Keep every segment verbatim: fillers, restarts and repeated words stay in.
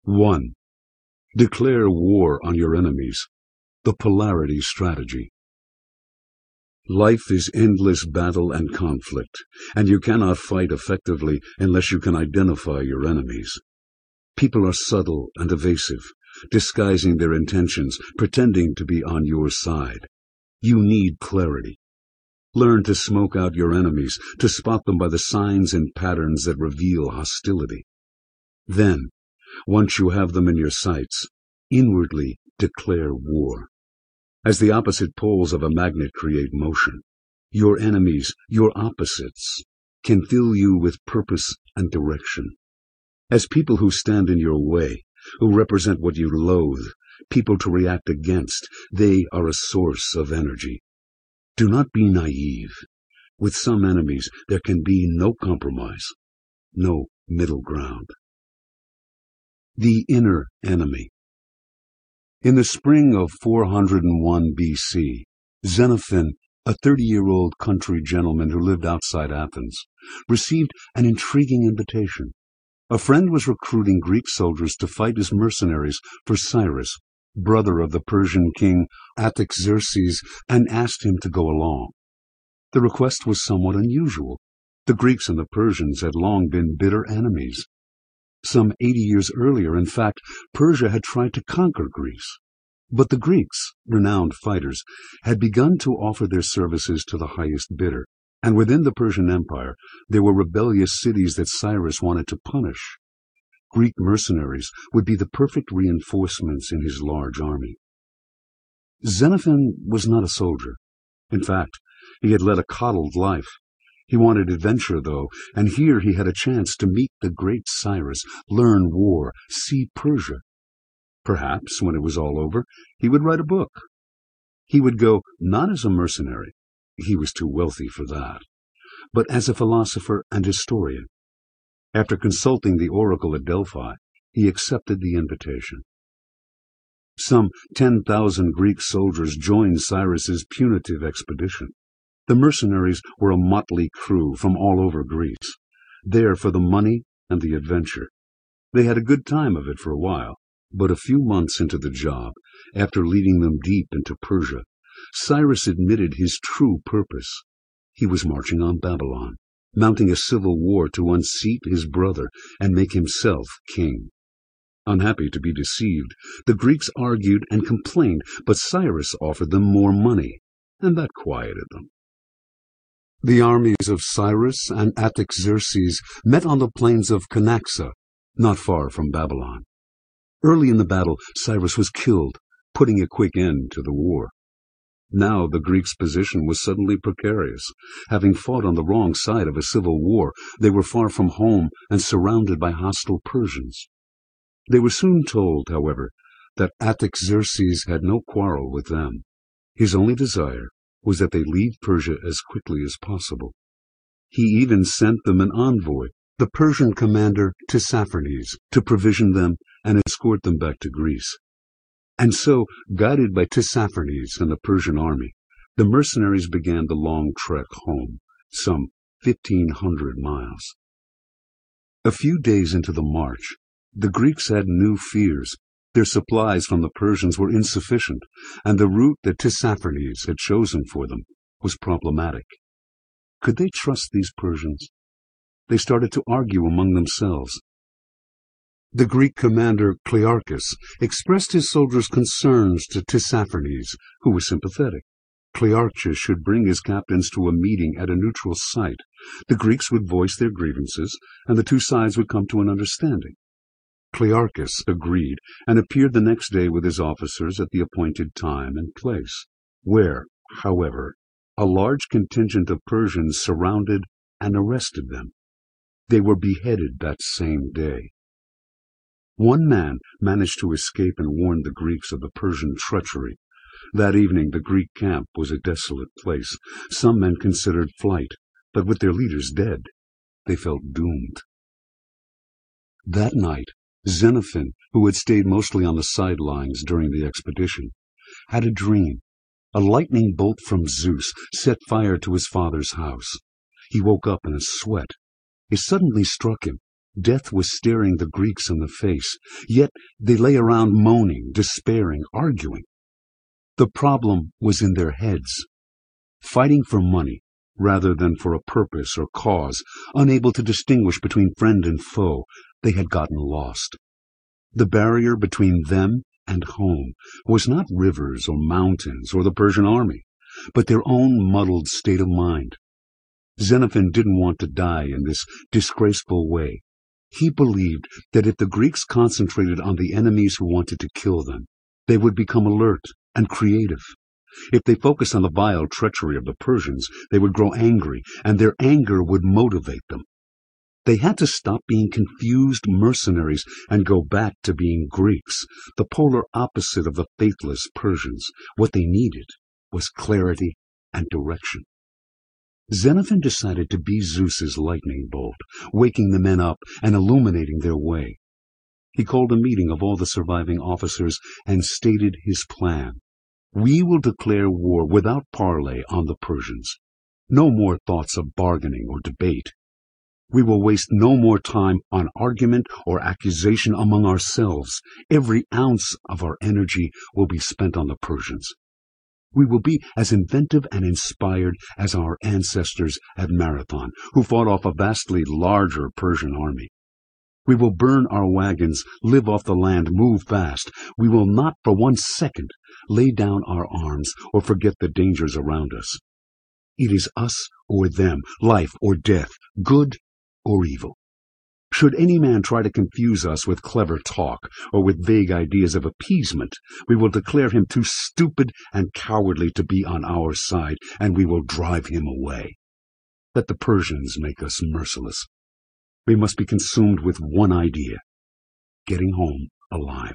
one. Declare war on your enemies. The polarity strategy. Life is endless battle and conflict, and you cannot fight effectively unless you can identify your enemies. People are subtle and evasive, disguising their intentions, pretending to be on your side. You need clarity. Learn to smoke out your enemies, to spot them by the signs and patterns that reveal hostility. Then, once you have them in your sights, inwardly declare war. As the opposite poles of a magnet create motion, your enemies, your opposites, can fill you with purpose and direction. As people who stand in your way, who represent what you loathe, people to react against, they are a source of energy. Do not be naive. With some enemies, there can be no compromise, no middle ground. The inner enemy. In the spring of four hundred one B C, Xenophon, a thirty-year-old country gentleman who lived outside Athens, received an intriguing invitation. A friend was recruiting Greek soldiers to fight as mercenaries for Cyrus, brother of the Persian king Artaxerxes, and asked him to go along. The request was somewhat unusual. The Greeks and the Persians had long been bitter enemies. Some eighty years earlier, in fact, Persia had tried to conquer Greece. But the Greeks, renowned fighters, had begun to offer their services to the highest bidder, and within the Persian Empire there were rebellious cities that Cyrus wanted to punish. Greek mercenaries would be the perfect reinforcements in his large army. Xenophon was not a soldier. In fact, he had led a coddled life. He wanted adventure, though, and here he had a chance to meet the great Cyrus, learn war, see Persia. Perhaps, when it was all over, he would write a book. He would go not as a mercenary, he was too wealthy for that, but as a philosopher and historian. After consulting the oracle at Delphi, he accepted the invitation. Some ten thousand Greek soldiers joined Cyrus's punitive expedition. The mercenaries were a motley crew from all over Greece, there for the money and the adventure. They had a good time of it for a while, but a few months into the job, after leading them deep into Persia, Cyrus admitted his true purpose. He was marching on Babylon, mounting a civil war to unseat his brother and make himself king. Unhappy to be deceived, the Greeks argued and complained, but Cyrus offered them more money, and that quieted them. The armies of Cyrus and Artaxerxes met on the plains of Canaxa, not far from Babylon. Early in the battle, Cyrus was killed, putting a quick end to the war. Now the Greeks' position was suddenly precarious. Having fought on the wrong side of a civil war, they were far from home and surrounded by hostile Persians. They were soon told, however, that Artaxerxes had no quarrel with them. His only desire was that they leave Persia as quickly as possible. He even sent them an envoy, the Persian commander Tissaphernes, to provision them and escort them back to Greece. And so, guided by Tissaphernes and the Persian army, the mercenaries began the long trek home, some fifteen hundred miles. A few days into the march, the Greeks had new fears. Their supplies from the Persians were insufficient, and the route that Tissaphernes had chosen for them was problematic. Could they trust these Persians? They started to argue among themselves. The Greek commander Clearchus expressed his soldiers' concerns to Tissaphernes, who was sympathetic. Clearchus should bring his captains to a meeting at a neutral site. The Greeks would voice their grievances, and the two sides would come to an understanding. Clearchus agreed, and appeared the next day with his officers at the appointed time and place, where, however, a large contingent of Persians surrounded and arrested them. They were beheaded that same day. One man managed to escape and warned the Greeks of the Persian treachery. That evening the Greek camp was a desolate place. Some men considered flight, but with their leaders dead, they felt doomed. That night, Xenophon, who had stayed mostly on the sidelines during the expedition, had a dream. A lightning bolt from Zeus set fire to his father's house. He woke up in a sweat. It suddenly struck him. Death was staring the Greeks in the face, yet they lay around moaning, despairing, arguing. The problem was in their heads. Fighting for money, rather than for a purpose or cause, unable to distinguish between friend and foe, they had gotten lost. The barrier between them and home was not rivers or mountains or the Persian army, but their own muddled state of mind. Xenophon didn't want to die in this disgraceful way. He believed that if the Greeks concentrated on the enemies who wanted to kill them, they would become alert and creative. If they focused on the vile treachery of the Persians, they would grow angry, and their anger would motivate them. They had to stop being confused mercenaries and go back to being Greeks, the polar opposite of the faithless Persians. What they needed was clarity and direction. Xenophon decided to be Zeus's lightning bolt, waking the men up and illuminating their way. He called a meeting of all the surviving officers and stated his plan. We will declare war without parley on the Persians. No more thoughts of bargaining or debate. We will waste no more time on argument or accusation among ourselves. Every ounce of our energy will be spent on the Persians. We will be as inventive and inspired as our ancestors at Marathon, who fought off a vastly larger Persian army. We will burn our wagons, live off the land, move fast. We will not for one second lay down our arms or forget the dangers around us. It is us or them, life or death, good or evil. Should any man try to confuse us with clever talk or with vague ideas of appeasement, we will declare him too stupid and cowardly to be on our side, and we will drive him away. Let the Persians make us merciless. We must be consumed with one idea: getting home alive.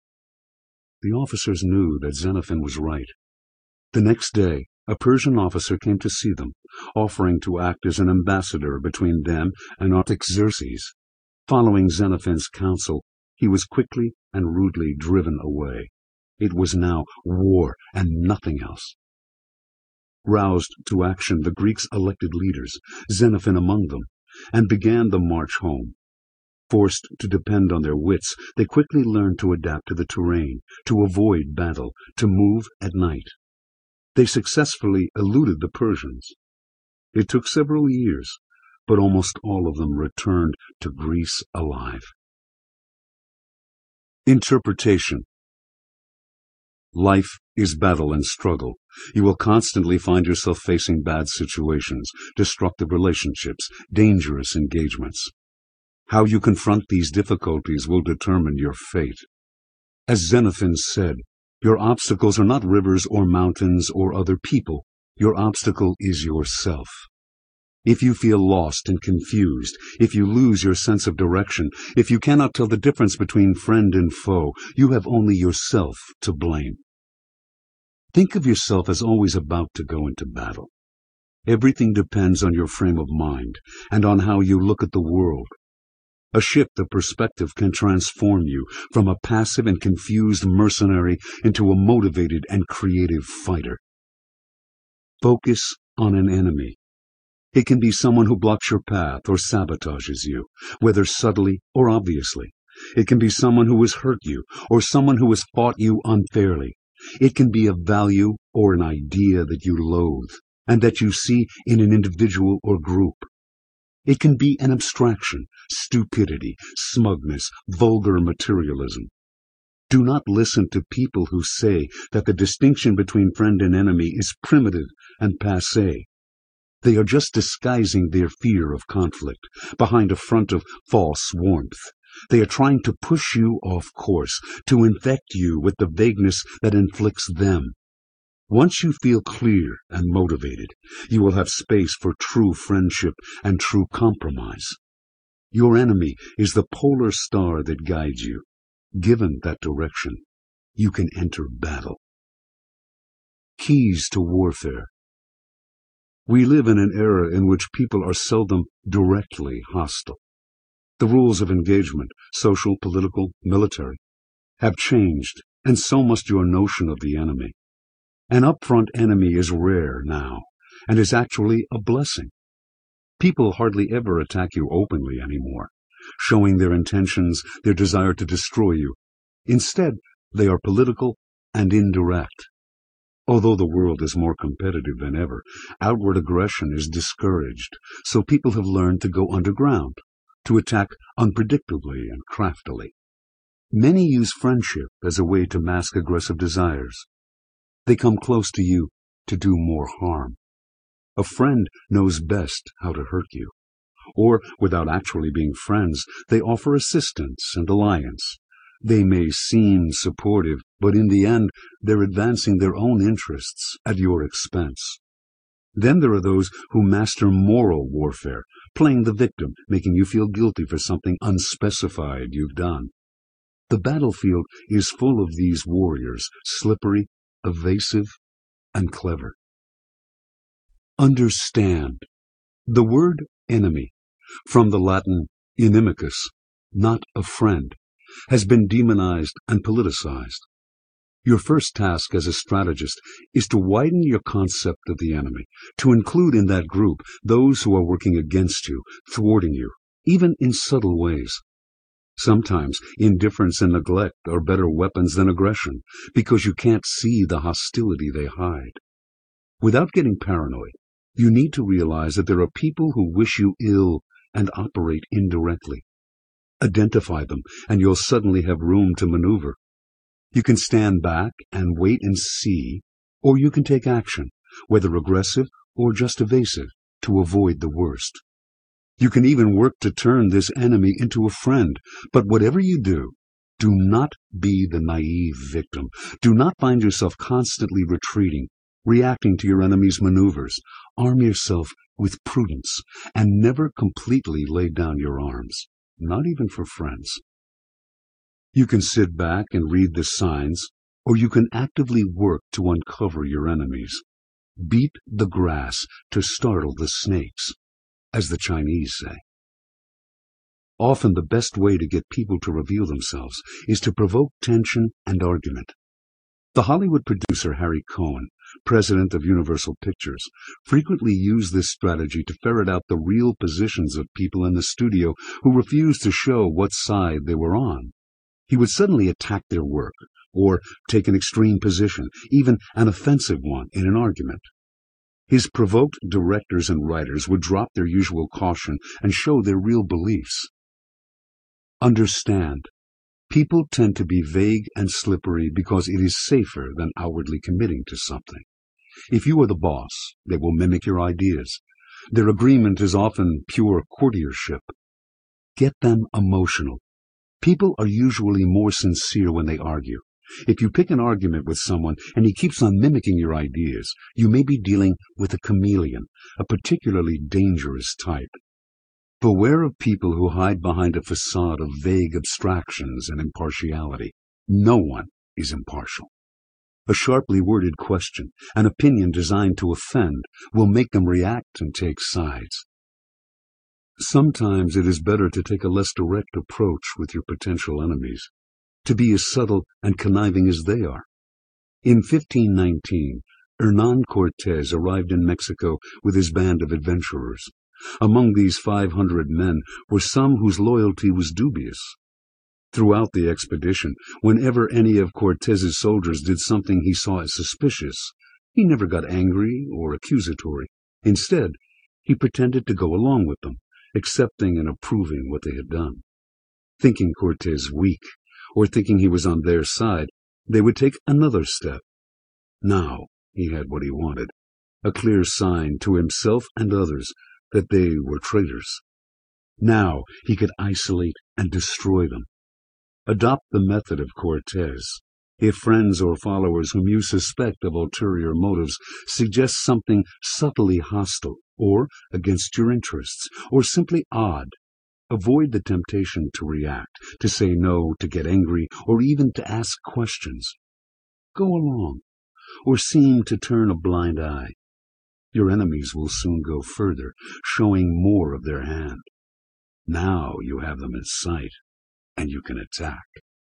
The officers knew that Xenophon was right. The next day, a Persian officer came to see them, offering to act as an ambassador between them and Artaxerxes. Following Xenophon's counsel, he was quickly and rudely driven away. It was now war and nothing else. Roused to action, the Greeks elected leaders, Xenophon among them, and began the march home. Forced to depend on their wits, they quickly learned to adapt to the terrain, to avoid battle, to move at night. They successfully eluded the Persians. It took several years, but almost all of them returned to Greece alive. Interpretation. Life is battle and struggle. You will constantly find yourself facing bad situations, destructive relationships, dangerous engagements. How you confront these difficulties will determine your fate. As Xenophon said, your obstacles are not rivers or mountains or other people. Your obstacle is yourself. If you feel lost and confused, if you lose your sense of direction, if you cannot tell the difference between friend and foe, you have only yourself to blame. Think of yourself as always about to go into battle. Everything depends on your frame of mind and on how you look at the world. A shift of perspective can transform you from a passive and confused mercenary into a motivated and creative fighter. Focus on an enemy. It can be someone who blocks your path or sabotages you, whether subtly or obviously. It can be someone who has hurt you or someone who has fought you unfairly. It can be a value or an idea that you loathe and that you see in an individual or group. It can be an abstraction, stupidity, smugness, vulgar materialism. Do not listen to people who say that the distinction between friend and enemy is primitive and passé. They are just disguising their fear of conflict behind a front of false warmth. They are trying to push you off course, to infect you with the vagueness that inflicts them. Once you feel clear and motivated, you will have space for true friendship and true compromise. Your enemy is the polar star that guides you. Given that direction, you can enter battle. Keys to warfare. We live in an era in which people are seldom directly hostile. The rules of engagement, social, political, military, have changed, and so must your notion of the enemy. An upfront enemy is rare now, and is actually a blessing. People hardly ever attack you openly anymore. showing their intentions, their desire to destroy you. Instead, they are political and indirect. Although the world is more competitive than ever, outward aggression is discouraged, so people have learned to go underground, to attack unpredictably and craftily. Many use friendship as a way to mask aggressive desires. They come close to you to do more harm. A friend knows best how to hurt you. Or, without actually being friends, they offer assistance and alliance. They may seem supportive, but in the end, they're advancing their own interests at your expense. Then there are those who master moral warfare, playing the victim, making you feel guilty for something unspecified you've done. The battlefield is full of these warriors, slippery, evasive, and clever. Understand. The word enemy, from the Latin inimicus, not a friend, has been demonized and politicized. Your first task as a strategist is to widen your concept of the enemy, to include in that group those who are working against you, thwarting you, even in subtle ways. Sometimes indifference and neglect are better weapons than aggression, because you can't see the hostility they hide. Without getting paranoid, you need to realize that there are people who wish you ill and operate indirectly. Identify them, and you'll suddenly have room to maneuver. You can stand back and wait and see, or you can take action, whether aggressive or just evasive, to avoid the worst. You can even work to turn this enemy into a friend, but whatever you do, do not be the naive victim. Do not find yourself constantly retreating, reacting to your enemy's maneuvers. Arm yourself with prudence, and never completely lay down your arms, not even for friends. You can sit back and read the signs, or you can actively work to uncover your enemies. Beat the grass to startle the snakes, as the Chinese say. Often the best way to get people to reveal themselves is to provoke tension and argument. The Hollywood producer Harry Cohen, president of Universal Pictures, frequently used this strategy to ferret out the real positions of people in the studio who refused to show what side they were on. He would suddenly attack their work, or take an extreme position, even an offensive one, in an argument. His provoked directors and writers would drop their usual caution and show their real beliefs. Understand, people tend to be vague and slippery because it is safer than outwardly committing to something. If you are the boss, they will mimic your ideas. Their agreement is often pure courtiership. Get them emotional. People are usually more sincere when they argue. If you pick an argument with someone and he keeps on mimicking your ideas, you may be dealing with a chameleon, a particularly dangerous type. Beware of people who hide behind a facade of vague abstractions and impartiality. No one is impartial. A sharply worded question, an opinion designed to offend, will make them react and take sides. Sometimes it is better to take a less direct approach with your potential enemies, to be as subtle and conniving as they are. In fifteen nineteen, Hernán Cortés arrived in Mexico with his band of adventurers. Among these five hundred men were some whose loyalty was dubious. Throughout the expedition, whenever any of Cortés's soldiers did something he saw as suspicious, he never got angry or accusatory. Instead, he pretended to go along with them, accepting and approving what they had done. Thinking Cortés weak, or thinking he was on their side, they would take another step. Now he had what he wanted, a clear sign to himself and others that they were traitors. Now he could isolate and destroy them. Adopt the method of Cortés. If friends or followers whom you suspect of ulterior motives suggest something subtly hostile, or against your interests, or simply odd, avoid the temptation to react, to say no, to get angry, or even to ask questions. Go along, or seem to turn a blind eye. Your enemies will soon go further, showing more of their hand. Now you have them in sight, and you can attack.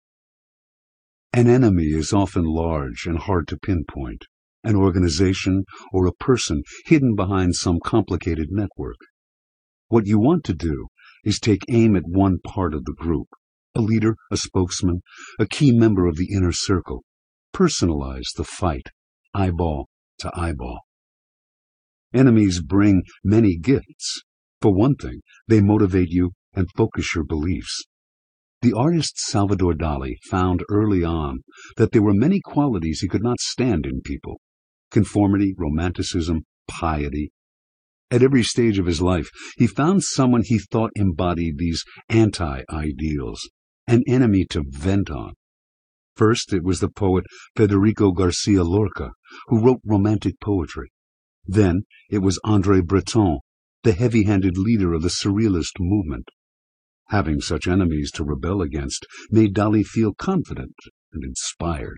An enemy is often large and hard to pinpoint, an organization or a person hidden behind some complicated network. What you want to do is take aim at one part of the group, a leader, a spokesman, a key member of the inner circle. Personalize the fight, eyeball to eyeball. Enemies bring many gifts. For one thing, they motivate you and focus your beliefs. The artist Salvador Dali found early on that there were many qualities he could not stand in people: conformity, romanticism, piety. At every stage of his life, he found someone he thought embodied these anti-ideals, an enemy to vent on. First, it was the poet Federico Garcia Lorca, who wrote romantic poetry. Then, it was André Breton, the heavy-handed leader of the Surrealist movement. Having such enemies to rebel against made Dali feel confident and inspired.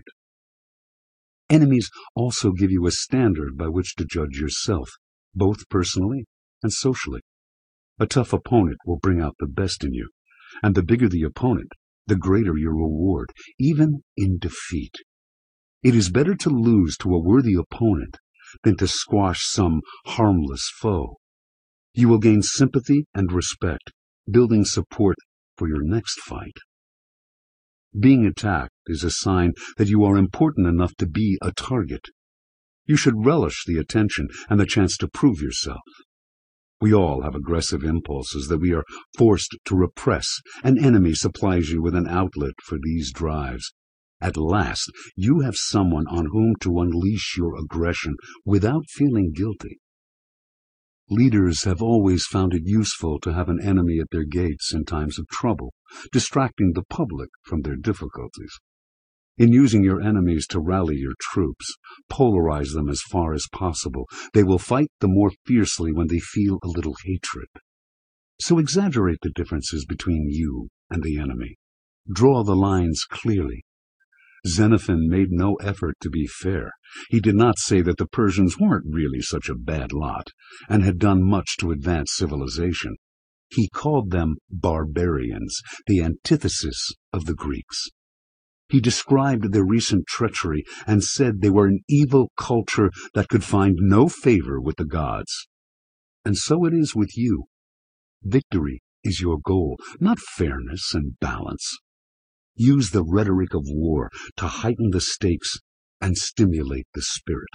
Enemies also give you a standard by which to judge yourself, both personally and socially. A tough opponent will bring out the best in you, and the bigger the opponent, the greater your reward, even in defeat. It is better to lose to a worthy opponent than to squash some harmless foe. You will gain sympathy and respect, building support for your next fight. Being attacked is a sign that you are important enough to be a target. You should relish the attention and the chance to prove yourself. We all have aggressive impulses that we are forced to repress. An enemy supplies you with an outlet for these drives. At last, you have someone on whom to unleash your aggression without feeling guilty. Leaders have always found it useful to have an enemy at their gates in times of trouble, distracting the public from their difficulties. In using your enemies to rally your troops, polarize them as far as possible. They will fight the more fiercely when they feel a little hatred. So exaggerate the differences between you and the enemy. Draw the lines clearly. Xenophon made no effort to be fair. He did not say that the Persians weren't really such a bad lot, and had done much to advance civilization. He called them barbarians, the antithesis of the Greeks. He described their recent treachery and said they were an evil culture that could find no favor with the gods. And so it is with you. Victory is your goal, not fairness and balance. Use the rhetoric of war to heighten the stakes and stimulate the spirit.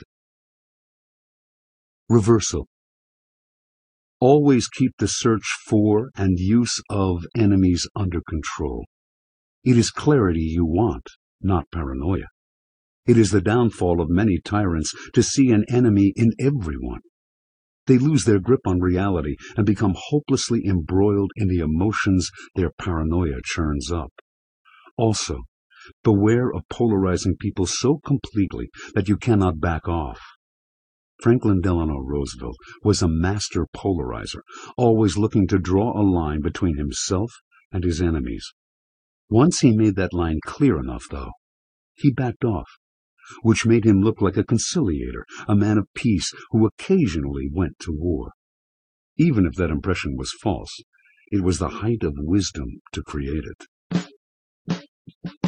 Reversal. Always keep the search for and use of enemies under control. It is clarity you want, not paranoia. It is the downfall of many tyrants to see an enemy in everyone. They lose their grip on reality and become hopelessly embroiled in the emotions their paranoia churns up. Also, beware of polarizing people so completely that you cannot back off. Franklin Delano Roosevelt was a master polarizer, always looking to draw a line between himself and his enemies. Once he made that line clear enough, though, he backed off, which made him look like a conciliator, a man of peace who occasionally went to war. Even if that impression was false, it was the height of wisdom to create it.